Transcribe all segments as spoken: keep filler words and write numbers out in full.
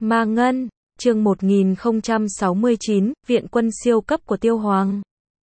Ma Ngân, chương một nghìn không trăm sáu mươi chín, Viện quân siêu cấp của Tiêu Hoàng.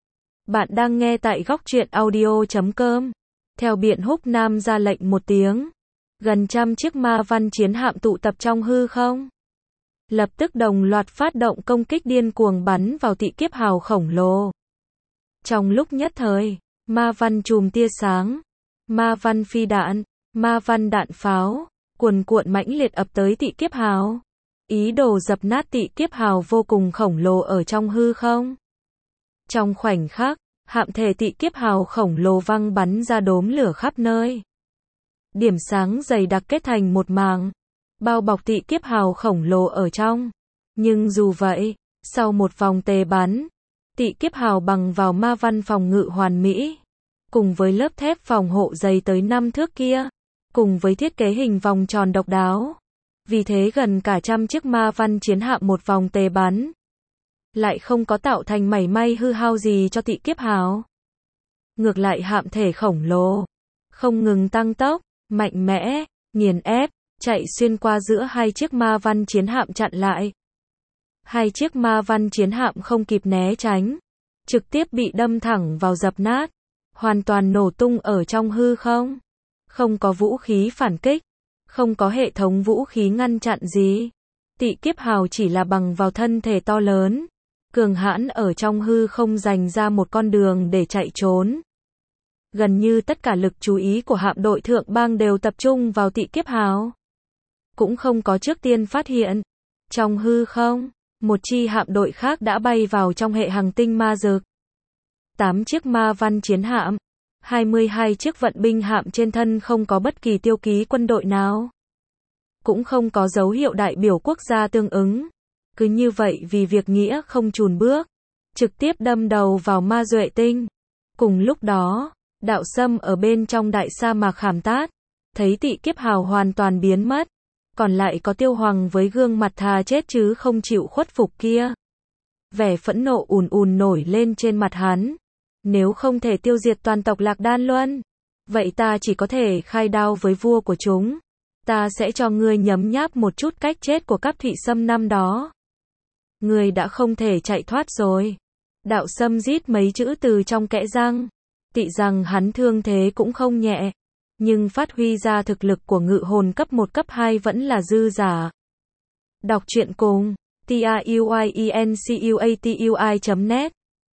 Bạn đang nghe tại góc truyện audio chấm com. Theo Biện Húc Nam ra lệnh một tiếng, gần trăm chiếc ma văn chiến hạm tụ tập trong hư không. Lập tức đồng loạt phát động công kích điên cuồng bắn vào Tị Kiếp Hào khổng lồ. Trong lúc nhất thời, ma văn chùm tia sáng, ma văn phi đạn, ma văn đạn pháo, cuồn cuộn mãnh liệt ập tới Tị Kiếp Hào. Ý đồ dập nát Tị Kiếp Hào vô cùng khổng lồ ở trong hư không. Trong khoảnh khắc, hạm thể Tị Kiếp Hào khổng lồ văng bắn ra đốm lửa khắp nơi. Điểm sáng dày đặc kết thành một màng, bao bọc Tị Kiếp Hào khổng lồ ở trong. Nhưng dù vậy, sau một vòng tề bắn, Tị Kiếp Hào bằng vào ma văn phòng ngự hoàn mỹ, cùng với lớp thép phòng hộ dày tới năm thước kia, cùng với thiết kế hình vòng tròn độc đáo. Vì thế gần cả trăm chiếc ma văn chiến hạm một vòng tề bắn, lại không có tạo thành mảy may hư hao gì cho Tị Kiếp Hào. Ngược lại hạm thể khổng lồ, không ngừng tăng tốc, mạnh mẽ, nghiền ép, chạy xuyên qua giữa hai chiếc ma văn chiến hạm chặn lại. Hai chiếc ma văn chiến hạm không kịp né tránh, trực tiếp bị đâm thẳng vào dập nát, hoàn toàn nổ tung ở trong hư không. Không có vũ khí phản kích, không có hệ thống vũ khí ngăn chặn gì. Tị Kiếp Hào chỉ là bằng vào thân thể to lớn, cường hãn ở trong hư không dành ra một con đường để chạy trốn. Gần như tất cả lực chú ý của hạm đội Thượng Bang đều tập trung vào Tị Kiếp Hào. Cũng không có trước tiên phát hiện. Trong hư không, một chi hạm đội khác đã bay vào trong hệ hành tinh ma dược. tám chiếc ma văn chiến hạm, hai mươi hai chiếc vận binh hạm trên thân không có bất kỳ tiêu ký quân đội nào. Cũng không có dấu hiệu đại biểu quốc gia tương ứng. Cứ như vậy vì việc nghĩa không chùn bước, trực tiếp đâm đầu vào ma duệ tinh. Cùng lúc đó, Đạo Sâm ở bên trong đại sa mạc Khảm Tát, thấy Tị Kiếp Hào hoàn toàn biến mất, còn lại có Tiêu Hoàng với gương mặt thà chết chứ không chịu khuất phục kia. Vẻ phẫn nộ ùn ùn nổi lên trên mặt hắn. Nếu không thể tiêu diệt toàn tộc Lạc Đan Luân, vậy ta chỉ có thể khai đao với vua của chúng. Ta sẽ cho ngươi nhấm nháp một chút cách chết của các Thụy Sâm năm đó. Ngươi đã không thể chạy thoát rồi. Đạo Sâm rít mấy chữ từ trong kẽ răng. Tị rằng hắn thương thế cũng không nhẹ, nhưng phát huy ra thực lực của ngự hồn cấp một cấp hai vẫn là dư giả. Đọc truyện cùng T R U I E N C U A T U I chấm net.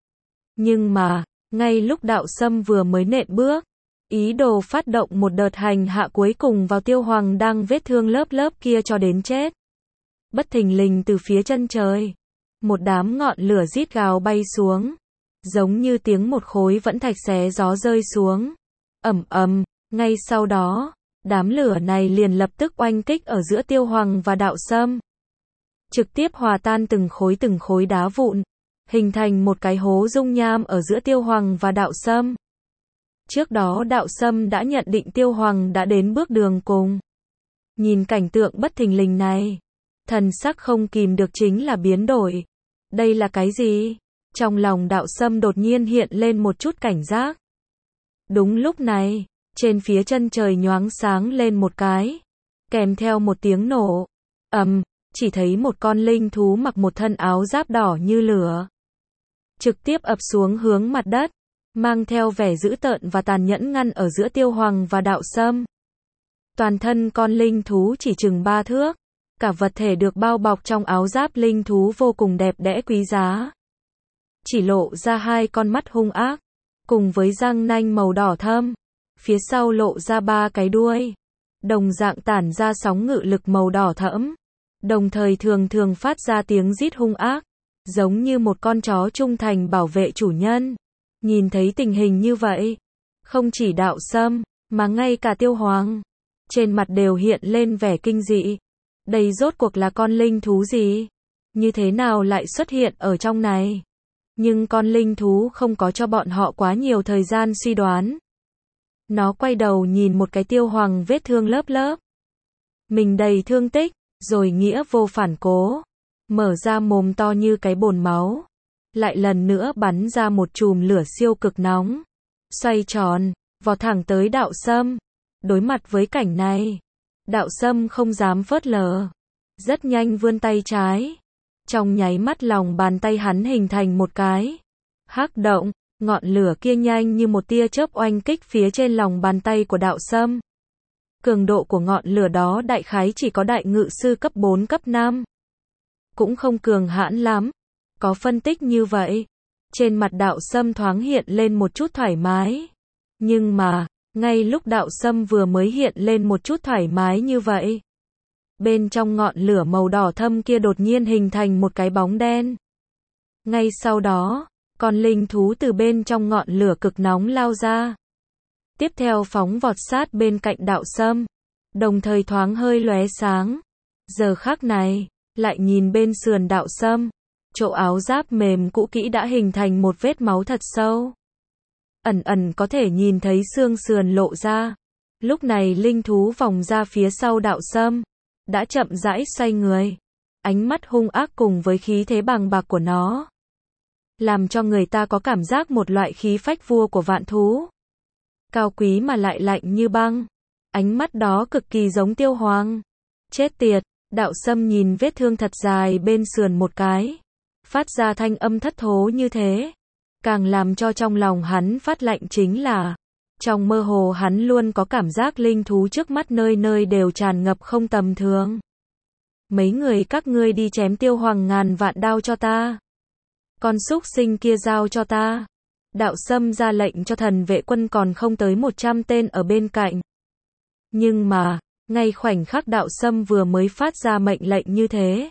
Nhưng mà, ngay lúc Đạo Sâm vừa mới nện bước, ý đồ phát động một đợt hành hạ cuối cùng vào Tiêu Hoàng đang vết thương lớp lớp kia cho đến chết. Bất thình lình từ phía chân trời, một đám ngọn lửa rít gào bay xuống, giống như tiếng một khối vẫn thạch xé gió rơi xuống. Ầm ầm, ngay sau đó, đám lửa này liền lập tức oanh kích ở giữa Tiêu Hoàng và Đạo Sâm. Trực tiếp hòa tan từng khối từng khối đá vụn, hình thành một cái hố dung nham ở giữa Tiêu Hoàng và Đạo Sâm. Trước đó Đạo Sâm đã nhận định Tiêu Hoàng đã đến bước đường cùng. Nhìn cảnh tượng bất thình lình này, thần sắc không kìm được chính là biến đổi. Đây là cái gì? Trong lòng Đạo Sâm đột nhiên hiện lên một chút cảnh giác. Đúng lúc này, trên phía chân trời nhoáng sáng lên một cái, kèm theo một tiếng nổ. Ầm, chỉ thấy một con linh thú mặc một thân áo giáp đỏ như lửa, trực tiếp ập xuống hướng mặt đất, mang theo vẻ dữ tợn và tàn nhẫn ngăn ở giữa Tiêu Hoàng và Đạo Sâm. Toàn thân con linh thú chỉ chừng ba thước, cả vật thể được bao bọc trong áo giáp linh thú vô cùng đẹp đẽ quý giá. Chỉ lộ ra hai con mắt hung ác, cùng với răng nanh màu đỏ thẫm, phía sau lộ ra ba cái đuôi, đồng dạng tản ra sóng ngự lực màu đỏ thẫm, đồng thời thường thường phát ra tiếng rít hung ác, giống như một con chó trung thành bảo vệ chủ nhân. Nhìn thấy tình hình như vậy, không chỉ Đạo Sâm, mà ngay cả Tiêu Hoàng, trên mặt đều hiện lên vẻ kinh dị. Đây rốt cuộc là con linh thú gì? Như thế nào lại xuất hiện ở trong này? Nhưng con linh thú không có cho bọn họ quá nhiều thời gian suy đoán. Nó quay đầu nhìn một cái Tiêu Hoàng vết thương lớp lớp, mình đầy thương tích, rồi nghĩa vô phản cố, mở ra mồm to như cái bồn máu, lại lần nữa bắn ra một chùm lửa siêu cực nóng, xoay tròn, vọt thẳng tới Đạo Sâm. Đối mặt với cảnh này, Đạo Sâm không dám phớt lờ, rất nhanh vươn tay trái. Trong nháy mắt lòng bàn tay hắn hình thành một cái hắc động, ngọn lửa kia nhanh như một tia chớp oanh kích phía trên lòng bàn tay của Đạo Sâm. Cường độ của ngọn lửa đó đại khái chỉ có đại ngự sư cấp bốn cấp năm. Cũng không cường hãn lắm. Có phân tích như vậy. Trên mặt Đạo Sâm thoáng hiện lên một chút thoải mái. Nhưng mà, ngay lúc Đạo Sâm vừa mới hiện lên một chút thoải mái như vậy, bên trong ngọn lửa màu đỏ thâm kia đột nhiên hình thành một cái bóng đen. Ngay sau đó, con linh thú từ bên trong ngọn lửa cực nóng lao ra. Tiếp theo phóng vọt sát bên cạnh Đạo Sâm, đồng thời thoáng hơi lóe sáng. Giờ khắc này, lại nhìn bên sườn Đạo Sâm, chỗ áo giáp mềm cũ kỹ đã hình thành một vết máu thật sâu. Ẩn ẩn có thể nhìn thấy xương sườn lộ ra. Lúc này linh thú vòng ra phía sau Đạo Sâm, đã chậm rãi xoay người. Ánh mắt hung ác cùng với khí thế bàng bạc của nó, làm cho người ta có cảm giác một loại khí phách vua của vạn thú. Cao quý mà lại lạnh như băng. Ánh mắt đó cực kỳ giống Tiêu Hoàng. Chết tiệt, Đạo Sâm nhìn vết thương thật dài bên sườn một cái, phát ra thanh âm thất thố như thế. Càng làm cho trong lòng hắn phát lạnh chính là, trong mơ hồ hắn luôn có cảm giác linh thú trước mắt nơi nơi đều tràn ngập không tầm thường. Mấy người các ngươi đi chém Tiêu Hoàng ngàn vạn đao cho ta. Con súc sinh kia giao cho ta. Đạo Sâm ra lệnh cho thần vệ quân còn không tới một trăm tên ở bên cạnh. Nhưng mà, ngay khoảnh khắc Đạo Sâm vừa mới phát ra mệnh lệnh như thế,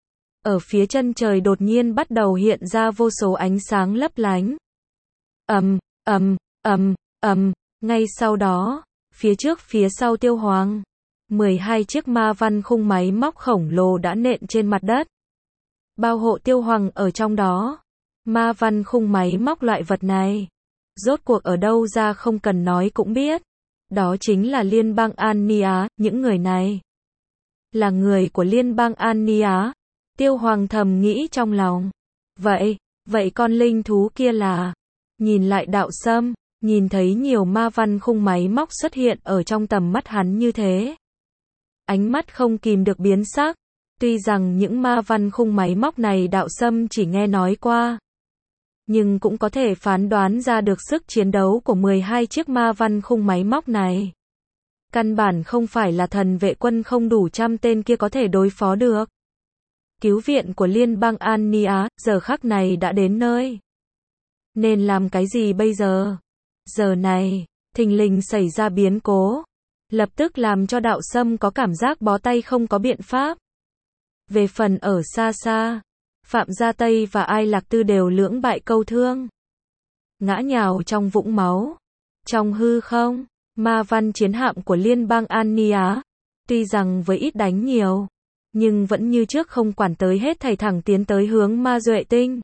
ở phía chân trời đột nhiên bắt đầu hiện ra vô số ánh sáng lấp lánh. Ầm, ầm, ầm, ầm, ngay sau đó, phía trước phía sau Tiêu Hoàng, mười hai chiếc ma văn khung máy móc khổng lồ đã nện trên mặt đất. Bao hộ Tiêu Hoàng ở trong đó. Ma văn khung máy móc loại vật này, rốt cuộc ở đâu ra không cần nói cũng biết. Đó chính là Liên bang An Ni Á, những người này là người của Liên bang An Ni Á. Tiêu Hoàng thầm nghĩ trong lòng. Vậy, vậy con linh thú kia là? Nhìn lại Đạo Sâm, nhìn thấy nhiều ma văn khung máy móc xuất hiện ở trong tầm mắt hắn như thế. Ánh mắt không kìm được biến sắc. Tuy rằng những ma văn khung máy móc này Đạo Sâm chỉ nghe nói qua, nhưng cũng có thể phán đoán ra được sức chiến đấu của mười hai chiếc ma văn khung máy móc này. Căn bản không phải là thần vệ quân không đủ trăm tên kia có thể đối phó được. Cứu viện của Liên bang An Ni Á, giờ khắc này đã đến nơi. Nên làm cái gì bây giờ? Giờ này, thình lình xảy ra biến cố, lập tức làm cho Đạo Sâm có cảm giác bó tay không có biện pháp. Về phần ở xa xa, Phạm Gia Tây và Ai Lạc Tư đều lưỡng bại câu thương, ngã nhào trong vũng máu. Trong hư không, ma văn chiến hạm của Liên bang An Ni Á, tuy rằng với ít đánh nhiều, nhưng vẫn như trước không quản tới hết thảy thẳng tiến tới hướng Ma Duệ Tinh.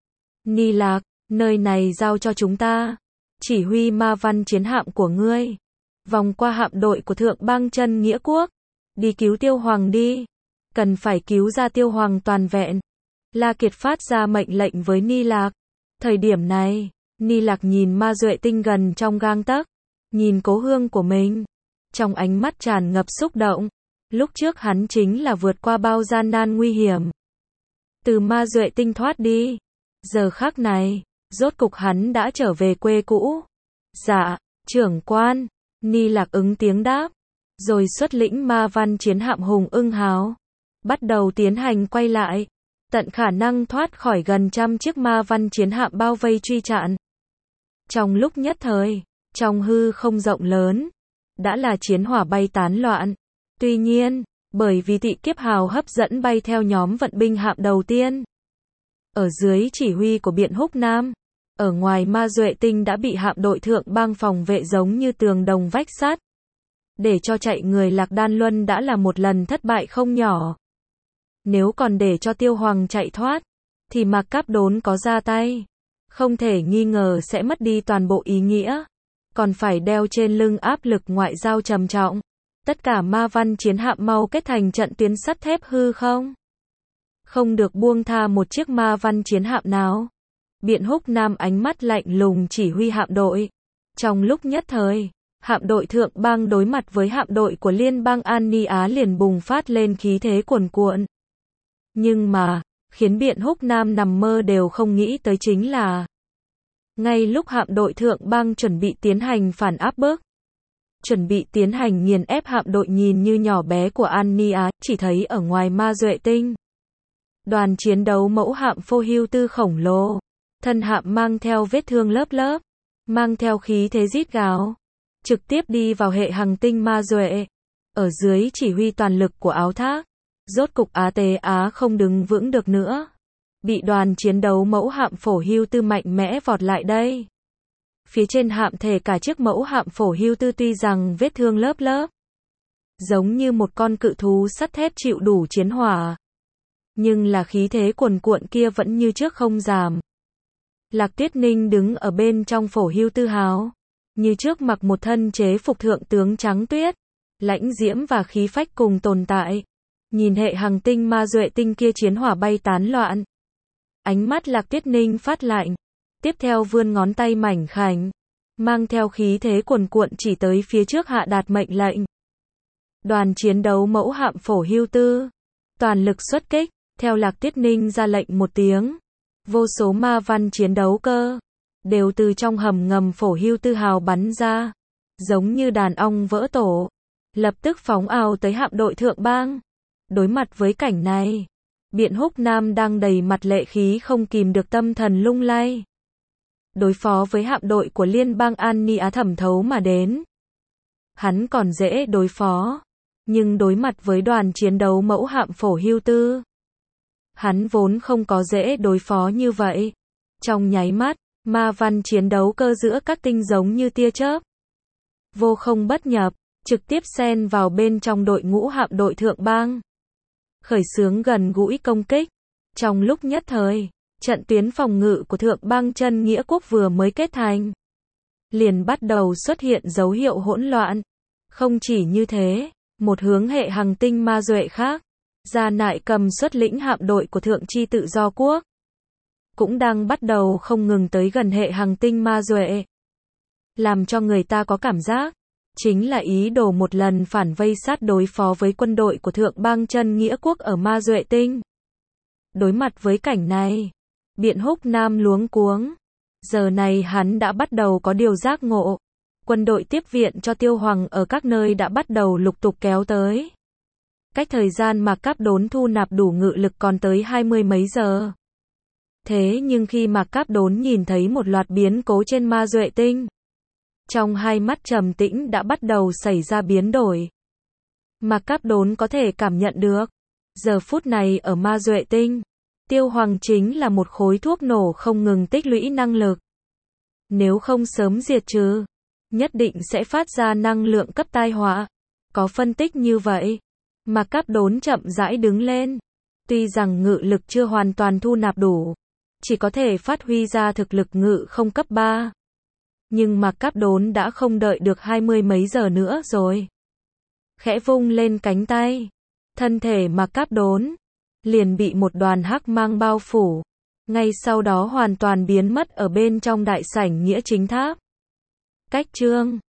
Ni Lạc, nơi này giao cho chúng ta. Chỉ huy ma văn chiến hạm của ngươi, vòng qua hạm đội của Thượng bang Chân Nghĩa Quốc, đi cứu Tiêu Hoàng đi. Cần phải cứu ra Tiêu Hoàng toàn vẹn. La Kiệt phát ra mệnh lệnh với Ni Lạc. Thời điểm này, Ni Lạc nhìn Ma Duệ Tinh gần trong gang tấc, nhìn cố hương của mình, trong ánh mắt tràn ngập xúc động. Lúc trước hắn chính là vượt qua bao gian nan nguy hiểm, từ Ma Duệ Tinh thoát đi. Giờ khắc này, rốt cục hắn đã trở về quê cũ. Dạ, trưởng quan. Ni Lạc ứng tiếng đáp, rồi xuất lĩnh ma văn chiến hạm Hùng Ưng Hào, bắt đầu tiến hành quay lại, tận khả năng thoát khỏi gần trăm chiếc ma văn chiến hạm bao vây truy chặn. Trong lúc nhất thời, trong hư không rộng lớn, đã là chiến hỏa bay tán loạn. Tuy nhiên, bởi vì Tị Kiếp Hào hấp dẫn bay theo nhóm vận binh hạm đầu tiên, ở dưới chỉ huy của Biện Húc Nam, ở ngoài Ma Duệ Tinh đã bị hạm đội Thượng bang phòng vệ giống như tường đồng vách sắt. Để cho chạy người Lạc Đan Luân đã là một lần thất bại không nhỏ. Nếu còn để cho Tiêu Hoàng chạy thoát, thì Mạc Cáp Đốn có ra tay, không thể nghi ngờ sẽ mất đi toàn bộ ý nghĩa, còn phải đeo trên lưng áp lực ngoại giao trầm trọng. Tất cả ma văn chiến hạm mau kết thành trận tuyến sắt thép hư không? Không được buông tha một chiếc ma văn chiến hạm nào. Biện Húc Nam ánh mắt lạnh lùng chỉ huy hạm đội. Trong lúc nhất thời, hạm đội Thượng Bang đối mặt với hạm đội của Liên bang An Á liền bùng phát lên khí thế cuồn cuộn. Nhưng mà, khiến Biện Húc Nam nằm mơ đều không nghĩ tới chính là, ngay lúc hạm đội Thượng Bang chuẩn bị tiến hành phản áp bức, chuẩn bị tiến hành nghiền ép hạm đội nhìn như nhỏ bé của An Á, chỉ thấy ở ngoài Ma Duệ Tinh, đoàn chiến đấu mẫu hạm Phổ Hưu Tư khổng lồ, thân hạm mang theo vết thương lớp lớp, mang theo khí thế rít gào, trực tiếp đi vào hệ hành tinh Ma Duệ. Ở dưới chỉ huy toàn lực của Áo Thác, rốt cục Á Tế Á không đứng vững được nữa, bị đoàn chiến đấu mẫu hạm Phổ Hưu Tư mạnh mẽ vọt lại đây. Phía trên hạm thể cả chiếc mẫu hạm Phổ Hưu Tư tuy rằng vết thương lớp lớp, giống như một con cự thú sắt thép chịu đủ chiến hỏa, nhưng là khí thế cuồn cuộn kia vẫn như trước không giảm. Lạc Tuyết Ninh đứng ở bên trong Phổ Hưu Tư hào, như trước mặc một thân chế phục thượng tướng trắng tuyết, lãnh diễm và khí phách cùng tồn tại. Nhìn hệ hành tinh Ma Duệ Tinh kia chiến hỏa bay tán loạn, ánh mắt Lạc Tuyết Ninh phát lạnh, tiếp theo vươn ngón tay mảnh khảnh, mang theo khí thế cuồn cuộn chỉ tới phía trước hạ đạt mệnh lệnh. Đoàn chiến đấu mẫu hạm Phổ Hưu Tư, toàn lực xuất kích, theo Lạc Tuyết Ninh ra lệnh một tiếng, vô số ma văn chiến đấu cơ, đều từ trong hầm ngầm Phổ Hưu Tư hào bắn ra, giống như đàn ong vỡ tổ, lập tức phóng ào tới hạm đội Thượng Bang. Đối mặt với cảnh này, Biện Húc Nam đang đầy mặt lệ khí không kìm được tâm thần lung lay. Đối phó với hạm đội của Liên bang An Á thẩm thấu mà đến, hắn còn dễ đối phó, nhưng đối mặt với đoàn chiến đấu mẫu hạm Phổ Hưu Tư, hắn vốn không có dễ đối phó như vậy. Trong nháy mắt, ma văn chiến đấu cơ giữa các tinh giống như tia chớp, vô không bất nhập, trực tiếp xen vào bên trong đội ngũ hạm đội Thượng Bang, khởi xướng gần gũi công kích. Trong lúc nhất thời, trận tuyến phòng ngự của Thượng Bang Chân Nghĩa Quốc vừa mới kết thành, liền bắt đầu xuất hiện dấu hiệu hỗn loạn. Không chỉ như thế, một hướng hệ hành tinh Ma Duệ khác, Gia Nại Cầm xuất lĩnh hạm đội của Thượng Chi Tự Do Quốc, cũng đang bắt đầu không ngừng tới gần hệ hành tinh Ma Duệ. Làm cho người ta có cảm giác, chính là ý đồ một lần phản vây sát đối phó với quân đội của Thượng Bang Chân Nghĩa Quốc ở Ma Duệ Tinh. Đối mặt với cảnh này, Biện Húc Nam luống cuống. Giờ này hắn đã bắt đầu có điều giác ngộ. Quân đội tiếp viện cho Tiêu Hoàng ở các nơi đã bắt đầu lục tục kéo tới. Cách thời gian mà Cáp Đốn thu nạp đủ ngự lực còn tới hai mươi mấy giờ. Thế nhưng khi mà Cáp Đốn nhìn thấy một loạt biến cố trên Ma Duệ Tinh, trong hai mắt trầm tĩnh đã bắt đầu xảy ra biến đổi. Mà Cáp Đốn có thể cảm nhận được, giờ phút này ở Ma Duệ Tinh, Tiêu Hoàng chính là một khối thuốc nổ không ngừng tích lũy năng lực. Nếu không sớm diệt trừ, nhất định sẽ phát ra năng lượng cấp tai họa. Có phân tích như vậy, mà Cáp Đốn chậm rãi đứng lên. Tuy rằng ngự lực chưa hoàn toàn thu nạp đủ, chỉ có thể phát huy ra thực lực ngự không cấp ba. Nhưng mà Cáp Đốn đã không đợi được hai mươi mấy giờ nữa rồi. Khẽ vung lên cánh tay, thân thể mà Cáp Đốn liền bị một đoàn hắc mang bao phủ, ngay sau đó hoàn toàn biến mất ở bên trong đại sảnh Nghĩa Chính Tháp. Cách chương